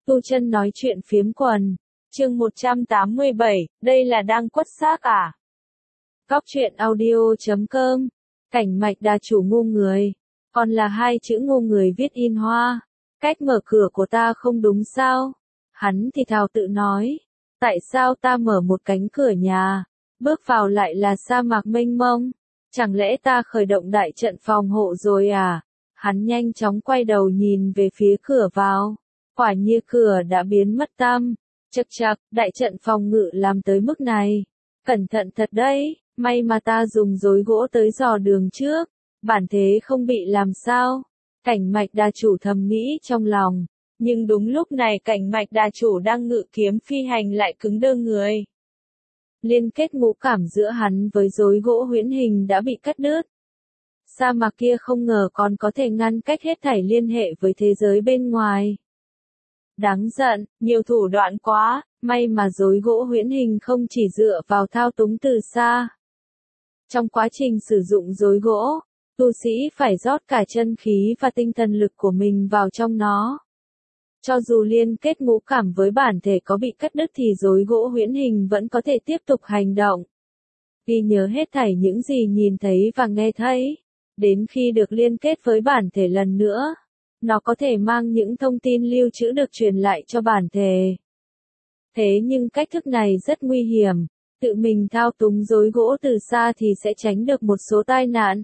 Tu Chân nói chuyện phiếm quần. Chương 187, đây là đang quất xác à? Góc truyện audio.com. Cảnh Mạch Đà chủ ngu người. Còn là hai chữ ngu người viết in hoa. Cách mở cửa của ta không đúng sao? Hắn thì thào tự nói. Tại sao ta mở một cánh cửa nhà, bước vào lại là sa mạc mênh mông? Chẳng lẽ ta khởi động đại trận phòng hộ rồi à? Hắn nhanh chóng quay đầu nhìn về phía cửa vào. Quả nhiên cửa đã biến mất tăm. Chậc chậc, đại trận phòng ngự làm tới mức này. Cẩn thận thật đấy, may mà ta dùng rối gỗ tới dò đường trước. Bản thế không bị làm sao. Cảnh Mạch Đà chủ thầm nghĩ trong lòng. Nhưng đúng lúc này Cảnh Mạch Đà chủ đang ngự kiếm phi hành lại cứng đơ người. Liên kết ngũ cảm giữa hắn với rối gỗ huyễn hình đã bị cắt đứt. Sa mạc kia không ngờ còn có thể ngăn cách hết thảy liên hệ với thế giới bên ngoài. Đáng giận, nhiều thủ đoạn quá, may mà rối gỗ huyễn hình không chỉ dựa vào thao túng từ xa. Trong quá trình sử dụng rối gỗ, tu sĩ phải rót cả chân khí và tinh thần lực của mình vào trong nó. Cho dù liên kết ngũ cảm với bản thể có bị cắt đứt thì rối gỗ huyễn hình vẫn có thể tiếp tục hành động. Ghi nhớ hết thảy những gì nhìn thấy và nghe thấy. Đến khi được liên kết với bản thể lần nữa, nó có thể mang những thông tin lưu trữ được truyền lại cho bản thể. Thế nhưng cách thức này rất nguy hiểm. Tự mình thao túng rối gỗ từ xa thì sẽ tránh được một số tai nạn.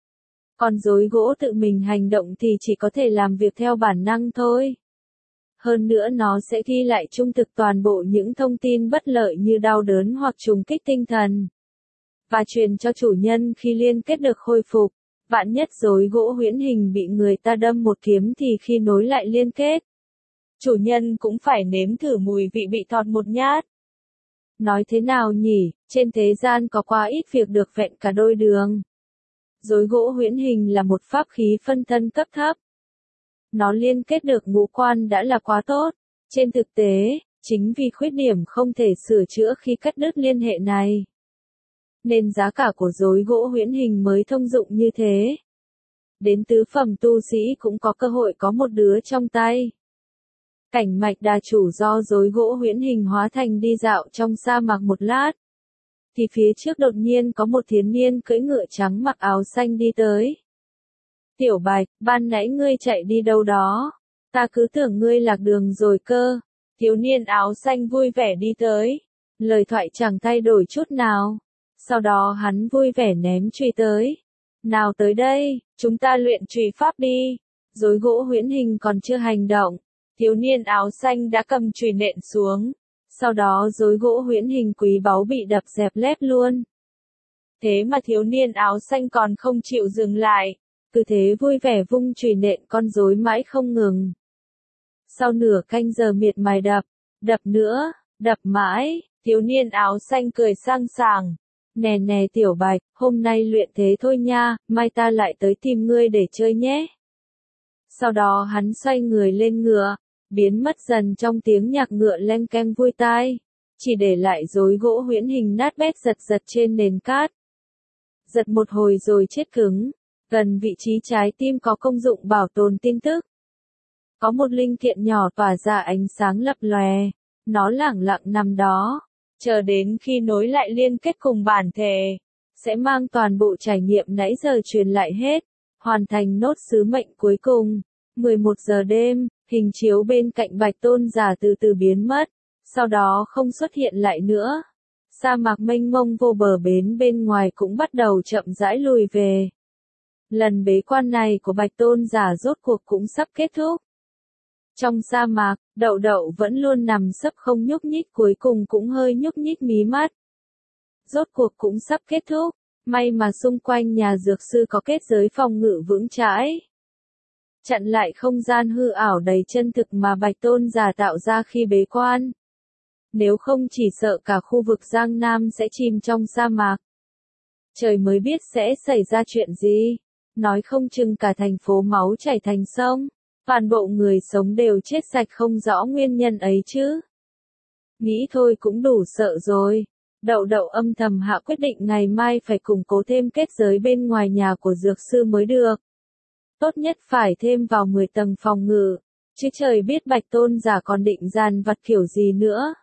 Còn rối gỗ tự mình hành động thì chỉ có thể làm việc theo bản năng thôi. Hơn nữa nó sẽ ghi lại trung thực toàn bộ những thông tin bất lợi như đau đớn hoặc trùng kích tinh thần. Và truyền cho chủ nhân khi liên kết được khôi phục. Vạn nhất rối gỗ huyễn hình bị người ta đâm một kiếm thì khi nối lại liên kết, chủ nhân cũng phải nếm thử mùi vị bị thọt một nhát. Nói thế nào nhỉ, trên thế gian có quá ít việc được vẹn cả đôi đường. Rối gỗ huyễn hình là một pháp khí phân thân cấp thấp. Nó liên kết được ngũ quan đã là quá tốt. Trên thực tế, chính vì khuyết điểm không thể sửa chữa khi cắt đứt liên hệ này, nên giá cả của rối gỗ huyễn hình mới thông dụng như thế. Đến tứ phẩm tu sĩ cũng có cơ hội có một đứa trong tay. Cảnh Mạch Đà chủ do rối gỗ huyễn hình hóa thành đi dạo trong sa mạc một lát. Thì phía trước đột nhiên có một thiếu niên cưỡi ngựa trắng mặc áo xanh đi tới. Tiểu Bạch, ban nãy ngươi chạy đi đâu đó? Ta cứ tưởng ngươi lạc đường rồi cơ. Thiếu niên áo xanh vui vẻ đi tới. Lời thoại chẳng thay đổi chút nào. Sau đó hắn vui vẻ ném chùy tới. Nào tới đây, chúng ta luyện chùy pháp đi. Rối gỗ huyễn hình còn chưa hành động. Thiếu niên áo xanh đã cầm chùy nện xuống. Sau đó rối gỗ huyễn hình quý báu bị đập dẹp lép luôn. Thế mà thiếu niên áo xanh còn không chịu dừng lại. Cứ thế vui vẻ vung chùy nện con rối mãi không ngừng. Sau nửa canh giờ miệt mài đập nữa, đập mãi, thiếu niên áo xanh cười sang sảng. Nè nè Tiểu Bạch, hôm nay luyện thế thôi nha, mai ta lại tới tìm ngươi để chơi nhé. Sau đó hắn xoay người lên ngựa, biến mất dần trong tiếng nhạc ngựa leng keng vui tai, chỉ để lại rối gỗ huyễn hình nát bét giật trên nền cát. Giật một hồi rồi chết cứng, gần vị trí trái tim có công dụng bảo tồn tin tức. Có một linh kiện nhỏ tỏa ra ánh sáng lập lòe, nó lẳng lặng nằm đó. Chờ đến khi nối lại liên kết cùng bản thể, sẽ mang toàn bộ trải nghiệm nãy giờ truyền lại hết, hoàn thành nốt sứ mệnh cuối cùng. 11 giờ đêm, hình chiếu bên cạnh Bạch Tôn giả từ từ biến mất, sau đó không xuất hiện lại nữa. Sa mạc mênh mông vô bờ bến bên ngoài cũng bắt đầu chậm rãi lùi về. Lần bế quan này của Bạch Tôn giả rốt cuộc cũng sắp kết thúc. Trong sa mạc, Đậu Đậu vẫn luôn nằm sấp không nhúc nhích, cuối cùng cũng hơi nhúc nhích mí mắt. Rốt cuộc cũng sắp kết thúc, may mà xung quanh nhà dược sư có kết giới phòng ngự vững chãi. Chặn lại không gian hư ảo đầy chân thực mà Bạch Tôn giả tạo ra khi bế quan. Nếu không chỉ sợ cả khu vực Giang Nam sẽ chìm trong sa mạc. Trời mới biết sẽ xảy ra chuyện gì, nói không chừng cả thành phố máu chảy thành sông. Toàn bộ người sống đều chết sạch không rõ nguyên nhân ấy chứ. Nghĩ thôi cũng đủ sợ rồi. Đậu Đậu âm thầm hạ quyết định ngày mai phải củng cố thêm kết giới bên ngoài nhà của dược sư mới được. Tốt nhất phải thêm vào 10 tầng phòng ngự. Chứ trời biết Bạch Tôn giả còn định dàn vặt kiểu gì nữa.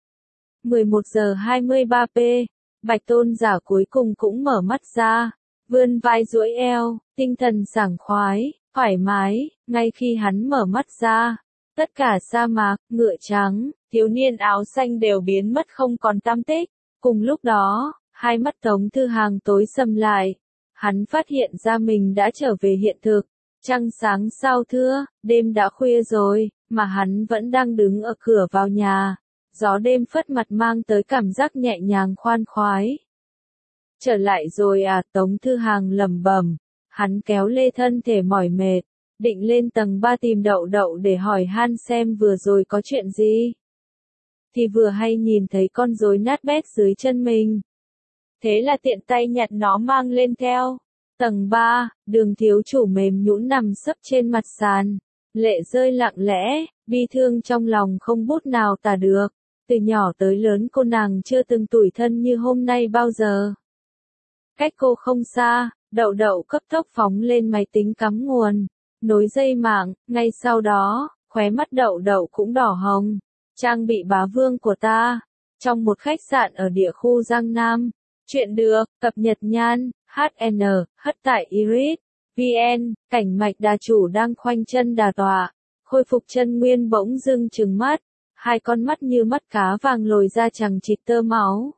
11 giờ 23 p, Bạch Tôn giả cuối cùng cũng mở mắt ra, vươn vai duỗi eo, tinh thần sảng khoái, thoải mái, ngay khi hắn mở mắt ra, tất cả sa mạc, ngựa trắng, thiếu niên áo xanh đều biến mất không còn tăm tích. Cùng lúc đó, hai mắt Tống Thư Hàng tối sầm lại, hắn phát hiện ra mình đã trở về hiện thực. Trăng sáng sao thưa, đêm đã khuya rồi, mà hắn vẫn đang đứng ở cửa vào nhà. Gió đêm phất mặt mang tới cảm giác nhẹ nhàng khoan khoái. Trở lại rồi à, Tống Thư Hàng lẩm bẩm. Hắn kéo lê thân thể mỏi mệt, định lên tầng 3 tìm Đậu Đậu để hỏi han xem vừa rồi có chuyện gì. Thì vừa hay nhìn thấy con rối nát bét dưới chân mình. Thế là tiện tay nhặt nó mang lên theo. Tầng 3, Đường thiếu chủ mềm nhũn nằm sấp trên mặt sàn. Lệ rơi lặng lẽ, bi thương trong lòng không bút nào tả được. Từ nhỏ tới lớn cô nàng chưa từng tủi thân như hôm nay bao giờ. Cách cô không xa, Đậu Đậu cấp tốc phóng lên máy tính cắm nguồn, nối dây mạng, ngay sau đó, khóe mắt Đậu Đậu cũng đỏ hồng. Trang bị bá vương của ta, trong một khách sạn ở địa khu Giang Nam. Chuyện được, cập nhật nhan, HN, hất tại Iris, VN, cảnh mạch đà chủ đang khoanh chân đà tọa, khôi phục chân nguyên bỗng dưng trừng mắt, hai con mắt như mắt cá vàng lồi ra chằng chịt tơ máu.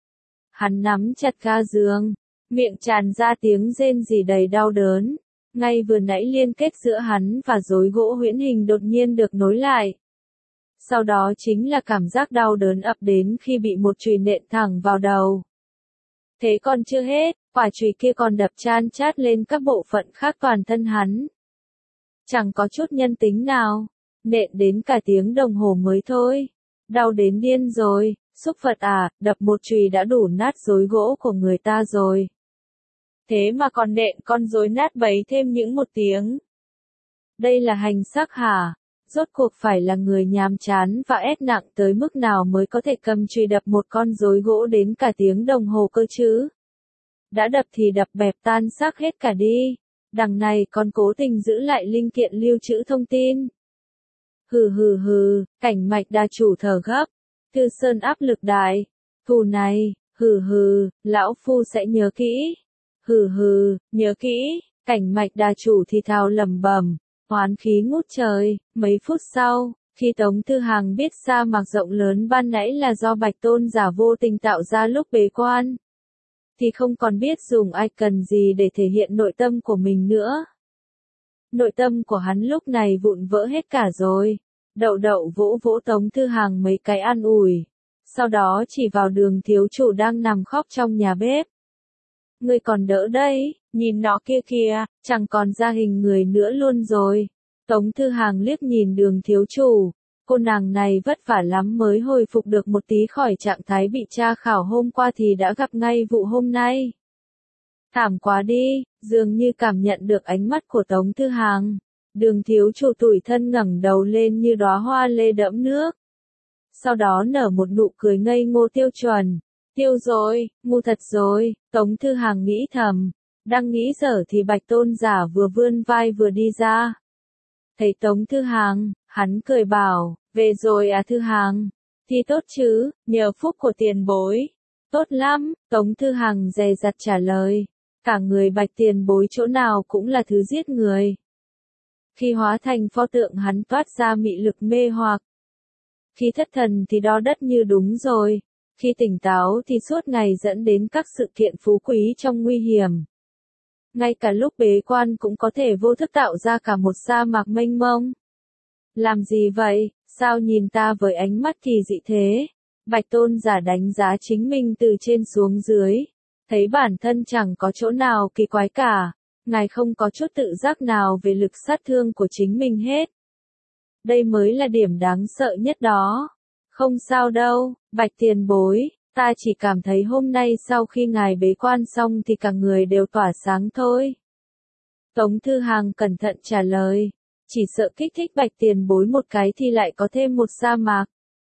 Hắn nắm chặt ga giường, miệng tràn ra tiếng rên rỉ đầy đau đớn, ngay vừa nãy liên kết giữa hắn và rối gỗ huyễn hình đột nhiên được nối lại. Sau đó chính là cảm giác đau đớn ập đến khi bị một chùy nện thẳng vào đầu. Thế còn chưa hết, quả chùy kia còn đập chan chát lên các bộ phận khác toàn thân hắn. Chẳng có chút nhân tính nào, nện đến cả tiếng đồng hồ mới thôi. Đau đến điên rồi, xúc Phật à, đập một chùy đã đủ nát rối gỗ của người ta rồi. Thế mà còn nện con rối nát bấy thêm những một tiếng. Đây là hành xác hả? Rốt cuộc phải là người nhàm chán và ép nặng tới mức nào mới có thể cầm chùy đập một con rối gỗ đến cả tiếng đồng hồ cơ chứ? Đã đập thì đập bẹp tan xác hết cả đi. Đằng này còn cố tình giữ lại linh kiện lưu trữ thông tin. Hừ, cảnh mạch đa chủ thở gấp. Thư Sơn áp lực đại. Thù này, lão phu sẽ nhớ kỹ. Nhớ kỹ, cảnh mạch đa chủ thì thào lẩm bẩm. Hoán khí ngút trời, mấy phút sau, khi Tống Thư Hàng biết sa mạc rộng lớn ban nãy là do Bạch Tôn giả vô tình tạo ra lúc bế quan, thì không còn biết dùng icon gì để thể hiện nội tâm của mình nữa. Nội tâm của hắn lúc này vụn vỡ hết cả rồi. Đậu Đậu vỗ vỗ Tống Thư Hàng mấy cái an ủi, sau đó chỉ vào Đường thiếu chủ đang nằm khóc trong nhà bếp. Ngươi còn đỡ đấy, nhìn nó kia kìa, chẳng còn ra hình người nữa luôn rồi. Tống Thư Hàng liếc nhìn Đường thiếu chủ, cô nàng này vất vả lắm mới hồi phục được một tí khỏi trạng thái bị tra khảo hôm qua thì đã gặp ngay vụ hôm nay. Thảm quá đi, dường như cảm nhận được ánh mắt của Tống Thư Hàng. Đường thiếu chủ tủi thân ngẩng đầu lên như đóa hoa lê đẫm nước. Sau đó nở một nụ cười ngây ngô tiêu chuẩn. Tiêu rồi, ngu thật rồi, Tống Thư Hàng nghĩ thầm. Đang nghĩ dở thì Bạch Tôn giả vừa vươn vai vừa đi ra. Thấy Tống Thư Hàng, hắn cười bảo, về rồi à Thư Hàng? Thì tốt chứ, nhờ phúc của tiền bối. Tốt lắm, Tống Thư Hàng dè dặt trả lời. Cả người Bạch tiền bối chỗ nào cũng là thứ giết người. Khi hóa thành pho tượng hắn toát ra mị lực mê hoặc. Khi thất thần thì đo đất như đúng rồi. Khi tỉnh táo thì suốt ngày dẫn đến các sự kiện phú quý trong nguy hiểm. Ngay cả lúc bế quan cũng có thể vô thức tạo ra cả một sa mạc mênh mông. Làm gì vậy, sao nhìn ta với ánh mắt kỳ dị thế? Bạch Tôn giả đánh giá chính mình từ trên xuống dưới. Thấy bản thân chẳng có chỗ nào kỳ quái cả. Ngài không có chút tự giác nào về lực sát thương của chính mình hết. Đây mới là điểm đáng sợ nhất đó. Không sao đâu, Bạch tiền bối, ta chỉ cảm thấy hôm nay sau khi ngài bế quan xong thì cả người đều tỏa sáng thôi. Tống Thư Hàng cẩn thận trả lời, chỉ sợ kích thích Bạch tiền bối một cái thì lại có thêm một sa mạc.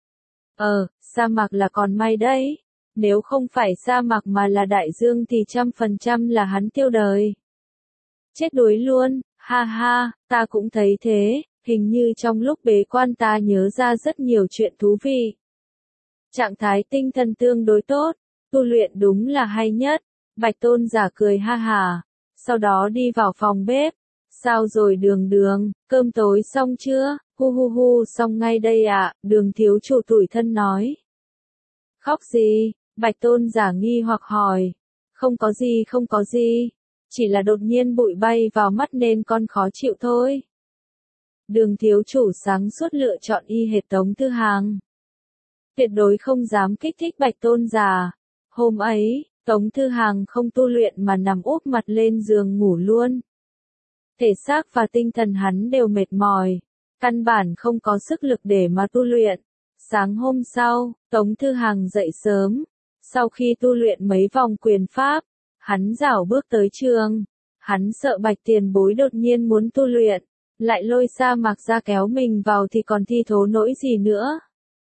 Sa mạc là còn may đấy, nếu không phải sa mạc mà là đại dương thì 100% là hắn tiêu đời. Chết đuối luôn, ha ha, ta cũng thấy thế, Hình như trong lúc bế quan ta nhớ ra rất nhiều chuyện thú vị. Trạng thái tinh thần tương đối tốt, tu luyện đúng là hay nhất. Bạch tôn giả cười ha hà, sau đó đi vào phòng bếp. Sao rồi Đường Đường, cơm tối xong chưa? Hu hu hu, xong ngay đây ạ, Đường thiếu chủ tủi thân nói. Khóc gì? Bạch tôn giả nghi hoặc hỏi. Không có gì, chỉ là đột nhiên bụi bay vào mắt nên con khó chịu thôi. Đường thiếu chủ sáng suốt lựa chọn y hệt Tống Thư Hàng. Tuyệt đối không dám kích thích Bạch tôn giả. Hôm ấy, Tống Thư Hàng không tu luyện mà nằm úp mặt lên giường ngủ luôn. Thể xác và tinh thần hắn đều mệt mỏi, căn bản không có sức lực để mà tu luyện. Sáng hôm sau, Tống Thư Hàng dậy sớm, sau khi tu luyện mấy vòng quyền pháp, hắn rảo bước tới trường. Hắn sợ Bạch tiền bối đột nhiên muốn tu luyện, lại lôi sa mạc ra kéo mình vào thì còn thi thố nỗi gì nữa.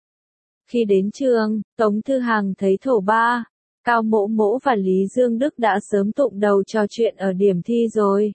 Khi đến trường, Tống Thư Hàng thấy Thổ Ba, Cao Mỗ Mỗ và Lý Dương Đức đã sớm tụng đầu trò chuyện ở điểm thi rồi.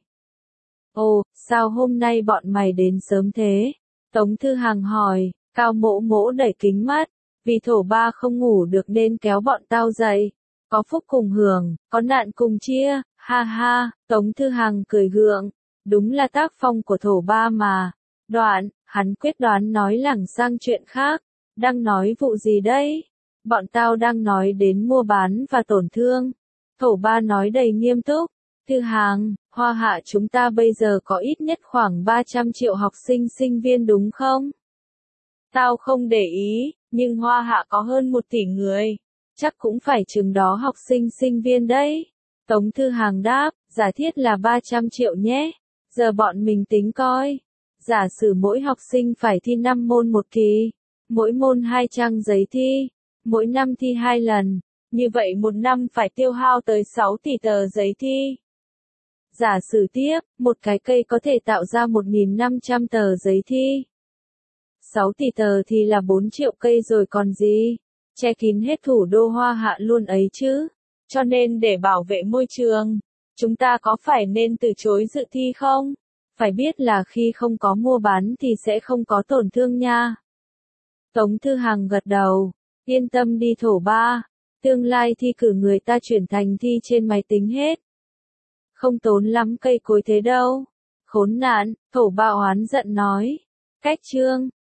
Ồ, sao hôm nay bọn mày đến sớm thế? Tống Thư Hàng hỏi. Cao Mỗ Mỗ đẩy kính mắt, vì Thổ Ba không ngủ được nên kéo bọn tao dậy. Có phúc cùng hưởng, có nạn cùng chia, ha ha. Tống Thư Hàng cười gượng, đúng là tác phong của Thổ Ba mà. Đoạn, hắn quyết đoán nói lảng sang chuyện khác. Đang nói vụ gì đấy? Bọn tao đang nói đến mua bán và tổn thương. Thổ Ba nói đầy nghiêm túc. Thư Hàng, Hoa Hạ chúng ta bây giờ có ít nhất khoảng 300 triệu học sinh sinh viên đúng không? Tao không để ý, nhưng Hoa Hạ có hơn 1 tỷ người. Chắc cũng phải chừng đó học sinh sinh viên đấy. Tống Thư Hàng đáp, giả thiết là 300 triệu nhé. Giờ bọn mình tính coi. Giả sử mỗi học sinh phải thi 5 môn một kỳ. Mỗi môn 2 trang giấy thi. Mỗi năm thi 2 lần. Như vậy một năm phải tiêu hao tới 6 tỷ tờ giấy thi. Giả sử tiếp, một cái cây có thể tạo ra 1.500 tờ giấy thi. 6 tỷ tờ thì là 4 triệu cây rồi còn gì. Che kín hết thủ đô Hoa Hạ luôn ấy chứ. Cho nên để bảo vệ môi trường, chúng ta có phải nên từ chối dự thi không? Phải biết là khi không có mua bán thì sẽ không có tổn thương nha. Tống Thư Hàng gật đầu. Yên tâm đi Thổ Ba. Tương lai thi cử người ta chuyển thành thi trên máy tính hết. Không tốn lắm cây cối thế đâu. Khốn nạn, Thổ Ba oán giận nói. Cách chương